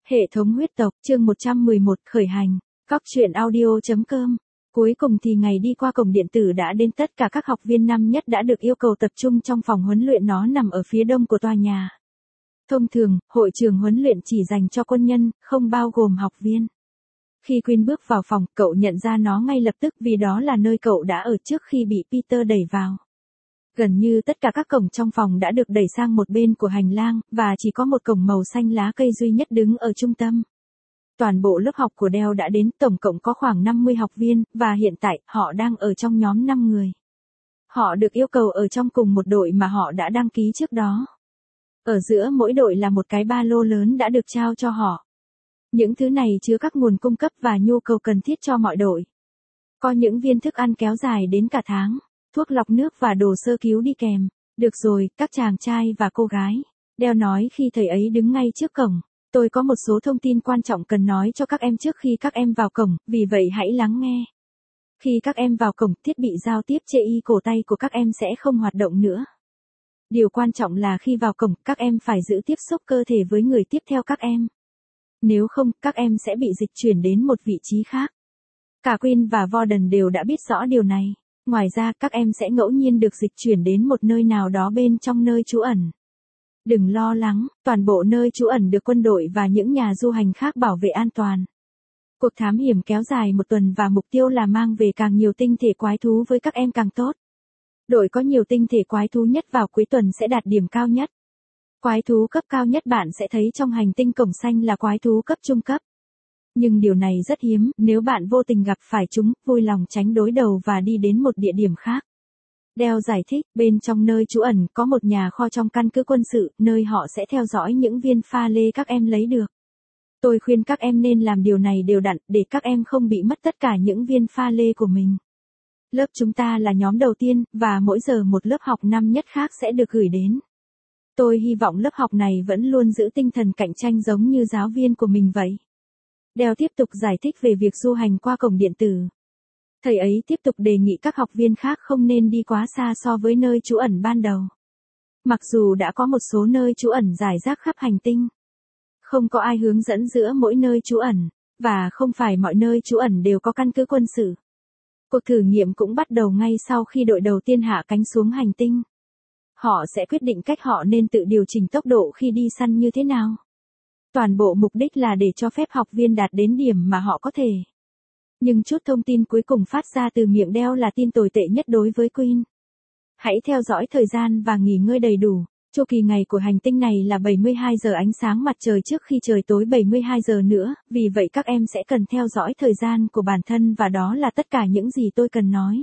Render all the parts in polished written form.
Hệ thống huyết tộc, chương 111, khởi hành. Cóc truyện audio.com. Cuối cùng thì ngày đi qua cổng điện tử đã đến, tất cả các học viên năm nhất đã được yêu cầu tập trung trong phòng huấn luyện, nó nằm ở phía đông của tòa nhà. Thông thường, hội trường huấn luyện chỉ dành cho quân nhân, không bao gồm học viên. Khi Quinn bước vào phòng, cậu nhận ra nó ngay lập tức vì đó là nơi cậu đã ở trước khi bị Peter đẩy vào. Gần như tất cả các cổng trong phòng đã được đẩy sang một bên của hành lang, và chỉ có một cổng màu xanh lá cây duy nhất đứng ở trung tâm. Toàn bộ lớp học của Dell đã đến, tổng cộng có khoảng 50 học viên, và hiện tại, họ đang ở trong nhóm 5 người. Họ được yêu cầu ở trong cùng một đội mà họ đã đăng ký trước đó. Ở giữa mỗi đội là một cái ba lô lớn đã được trao cho họ. Những thứ này chứa các nguồn cung cấp và nhu cầu cần thiết cho mọi đội. Có những viên thức ăn kéo dài đến cả tháng, thuốc lọc nước và đồ sơ cứu đi kèm. Được rồi, các chàng trai và cô gái. Dell nói khi thầy ấy đứng ngay trước cổng. Tôi có một số thông tin quan trọng cần nói cho các em trước khi các em vào cổng, vì vậy hãy lắng nghe. Khi các em vào cổng, thiết bị giao tiếp chê y cổ tay của các em sẽ không hoạt động nữa. Điều quan trọng là khi vào cổng, các em phải giữ tiếp xúc cơ thể với người tiếp theo các em. Nếu không, các em sẽ bị dịch chuyển đến một vị trí khác. Cả Quinn và Warden đều đã biết rõ điều này. Ngoài ra, các em sẽ ngẫu nhiên được dịch chuyển đến một nơi nào đó bên trong nơi trú ẩn. Đừng lo lắng, toàn bộ nơi trú ẩn được quân đội và những nhà du hành khác bảo vệ an toàn. Cuộc thám hiểm kéo dài một tuần và mục tiêu là mang về càng nhiều tinh thể quái thú với các em càng tốt. Đội có nhiều tinh thể quái thú nhất vào cuối tuần sẽ đạt điểm cao nhất. Quái thú cấp cao nhất bạn sẽ thấy trong hành tinh cổng xanh là quái thú cấp trung cấp. Nhưng điều này rất hiếm, nếu bạn vô tình gặp phải chúng, vui lòng tránh đối đầu và đi đến một địa điểm khác. Dell giải thích, bên trong nơi trú ẩn có một nhà kho trong căn cứ quân sự, nơi họ sẽ theo dõi những viên pha lê các em lấy được. Tôi khuyên các em nên làm điều này đều đặn, để các em không bị mất tất cả những viên pha lê của mình. Lớp chúng ta là nhóm đầu tiên, và mỗi giờ một lớp học năm nhất khác sẽ được gửi đến. Tôi hy vọng lớp học này vẫn luôn giữ tinh thần cạnh tranh giống như giáo viên của mình vậy. Dell tiếp tục giải thích về việc du hành qua cổng điện tử. Thầy ấy tiếp tục đề nghị các học viên khác không nên đi quá xa so với nơi trú ẩn ban đầu. Mặc dù đã có một số nơi trú ẩn rải rác khắp hành tinh. Không có ai hướng dẫn giữa mỗi nơi trú ẩn, và không phải mọi nơi trú ẩn đều có căn cứ quân sự. Cuộc thử nghiệm cũng bắt đầu ngay sau khi đội đầu tiên hạ cánh xuống hành tinh. Họ sẽ quyết định cách họ nên tự điều chỉnh tốc độ khi đi săn như thế nào. Toàn bộ mục đích là để cho phép học viên đạt đến điểm mà họ có thể. Nhưng chút thông tin cuối cùng phát ra từ miệng Dell là tin tồi tệ nhất đối với Quinn. Hãy theo dõi thời gian và nghỉ ngơi đầy đủ. Chu kỳ ngày của hành tinh này là 72 giờ ánh sáng mặt trời trước khi trời tối 72 giờ nữa, vì vậy các em sẽ cần theo dõi thời gian của bản thân và đó là tất cả những gì tôi cần nói.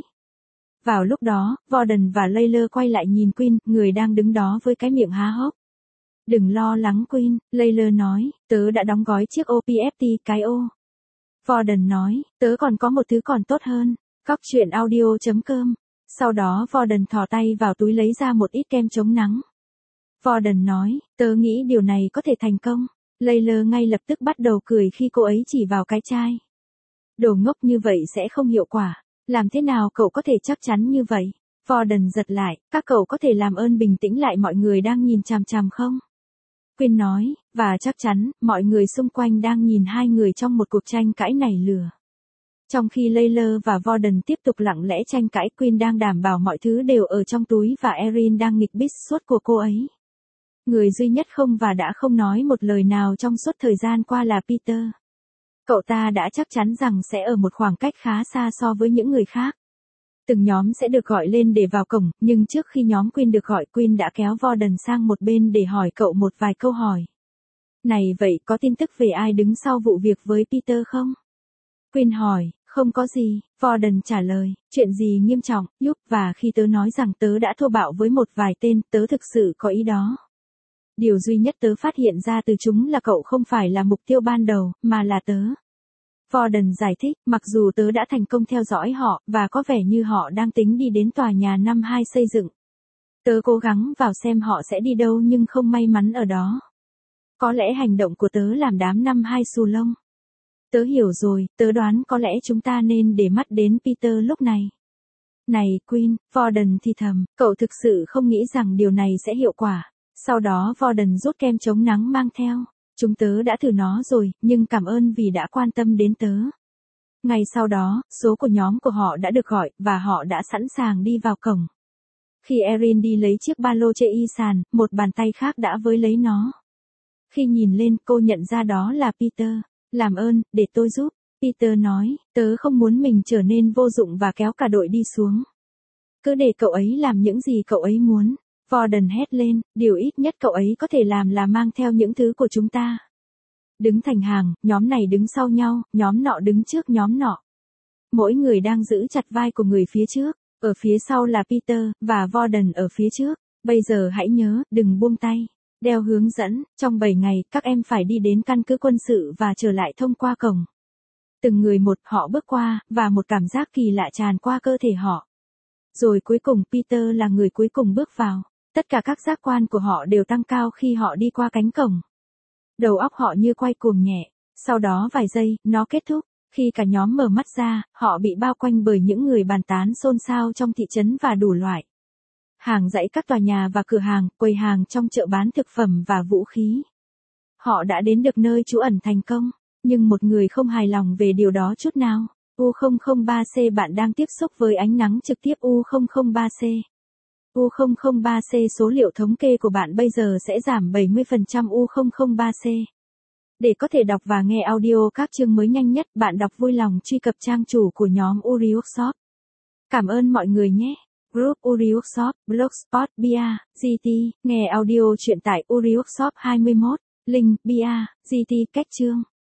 Vào lúc đó, Warden và Layla quay lại nhìn Quinn, người đang đứng đó với cái miệng há hốc. Đừng lo lắng Quinn, Layla nói, tớ đã đóng gói chiếc OPFT cái ô. Warden nói, tớ còn có một thứ còn tốt hơn. Cóc truyện audio.com. Sau đó Warden thò tay vào túi lấy ra một ít kem chống nắng. Warden nói, tớ nghĩ điều này có thể thành công. Layla ngay lập tức bắt đầu cười khi cô ấy chỉ vào cái chai. Đồ ngốc như vậy sẽ không hiệu quả. Làm thế nào cậu có thể chắc chắn như vậy? Warden giật lại, các cậu có thể làm ơn bình tĩnh lại, mọi người đang nhìn chằm chằm không? Quinn nói, và chắc chắn, mọi người xung quanh đang nhìn hai người trong một cuộc tranh cãi nảy lửa. Trong khi Layla và Warden tiếp tục lặng lẽ tranh cãi, Quinn đang đảm bảo mọi thứ đều ở trong túi và Erin đang nghịch bít suốt của cô ấy. Người duy nhất không và đã không nói một lời nào trong suốt thời gian qua là Peter. Cậu ta đã chắc chắn rằng sẽ ở một khoảng cách khá xa so với những người khác. Từng nhóm sẽ được gọi lên để vào cổng, nhưng trước khi nhóm Quinn được gọi, Quinn đã kéo Warden sang một bên để hỏi cậu một vài câu hỏi. Này vậy, có tin tức về ai đứng sau vụ việc với Peter không? Quinn hỏi, không có gì, Warden trả lời, chuyện gì nghiêm trọng, giúp, và khi tớ nói rằng tớ đã thô bạo với một vài tên, tớ thực sự có ý đó. Điều duy nhất tớ phát hiện ra từ chúng là cậu không phải là mục tiêu ban đầu, mà là tớ. Warden giải thích, mặc dù tớ đã thành công theo dõi họ, và có vẻ như họ đang tính đi đến tòa nhà năm 2 xây dựng. Tớ cố gắng vào xem họ sẽ đi đâu nhưng không may mắn ở đó. Có lẽ hành động của tớ làm đám năm 2 xù lông. Tớ hiểu rồi, tớ đoán có lẽ chúng ta nên để mắt đến Peter lúc này. Này Quinn, Warden thì thầm, cậu thực sự không nghĩ rằng điều này sẽ hiệu quả. Sau đó Warden rút kem chống nắng mang theo. Chúng tớ đã thử nó rồi, nhưng cảm ơn vì đã quan tâm đến tớ. Ngay sau đó, số của nhóm của họ đã được gọi, và họ đã sẵn sàng đi vào cổng. Khi Erin đi lấy chiếc ba lô chê y sàn, một bàn tay khác đã với lấy nó. Khi nhìn lên, cô nhận ra đó là Peter. Làm ơn, để tôi giúp. Peter nói, tớ không muốn mình trở nên vô dụng và kéo cả đội đi xuống. Cứ để cậu ấy làm những gì cậu ấy muốn. Warden hét lên, điều ít nhất cậu ấy có thể làm là mang theo những thứ của chúng ta. Đứng thành hàng, nhóm này đứng sau nhau, nhóm nọ đứng trước nhóm nọ. Mỗi người đang giữ chặt vai của người phía trước, ở phía sau là Peter, và Warden ở phía trước. Bây giờ hãy nhớ, đừng buông tay. Đeo hướng dẫn, trong 7 ngày, các em phải đi đến căn cứ quân sự và trở lại thông qua cổng. Từng người một, họ bước qua, và một cảm giác kỳ lạ tràn qua cơ thể họ. Rồi cuối cùng Peter là người cuối cùng bước vào. Tất cả các giác quan của họ đều tăng cao khi họ đi qua cánh cổng. Đầu óc họ như quay cuồng nhẹ. Sau đó vài giây, nó kết thúc. Khi cả nhóm mở mắt ra, họ bị bao quanh bởi những người bàn tán xôn xao trong thị trấn và đủ loại. Hàng dãy các tòa nhà và cửa hàng, quầy hàng trong chợ bán thực phẩm và vũ khí. Họ đã đến được nơi trú ẩn thành công, nhưng một người không hài lòng về điều đó chút nào. U003C bạn đang tiếp xúc với ánh nắng trực tiếp U003C. U003C số liệu thống kê của bạn bây giờ sẽ giảm 70% U003C. Để có thể đọc và nghe audio các chương mới nhanh nhất, bạn đọc vui lòng truy cập trang chủ của nhóm Uri Workshop. Cảm ơn mọi người nhé. Group Uri Workshop, Blogspot, Bia, GT, nghe audio truyện tại Uri Workshop 21, link, Bia, GT, cách chương.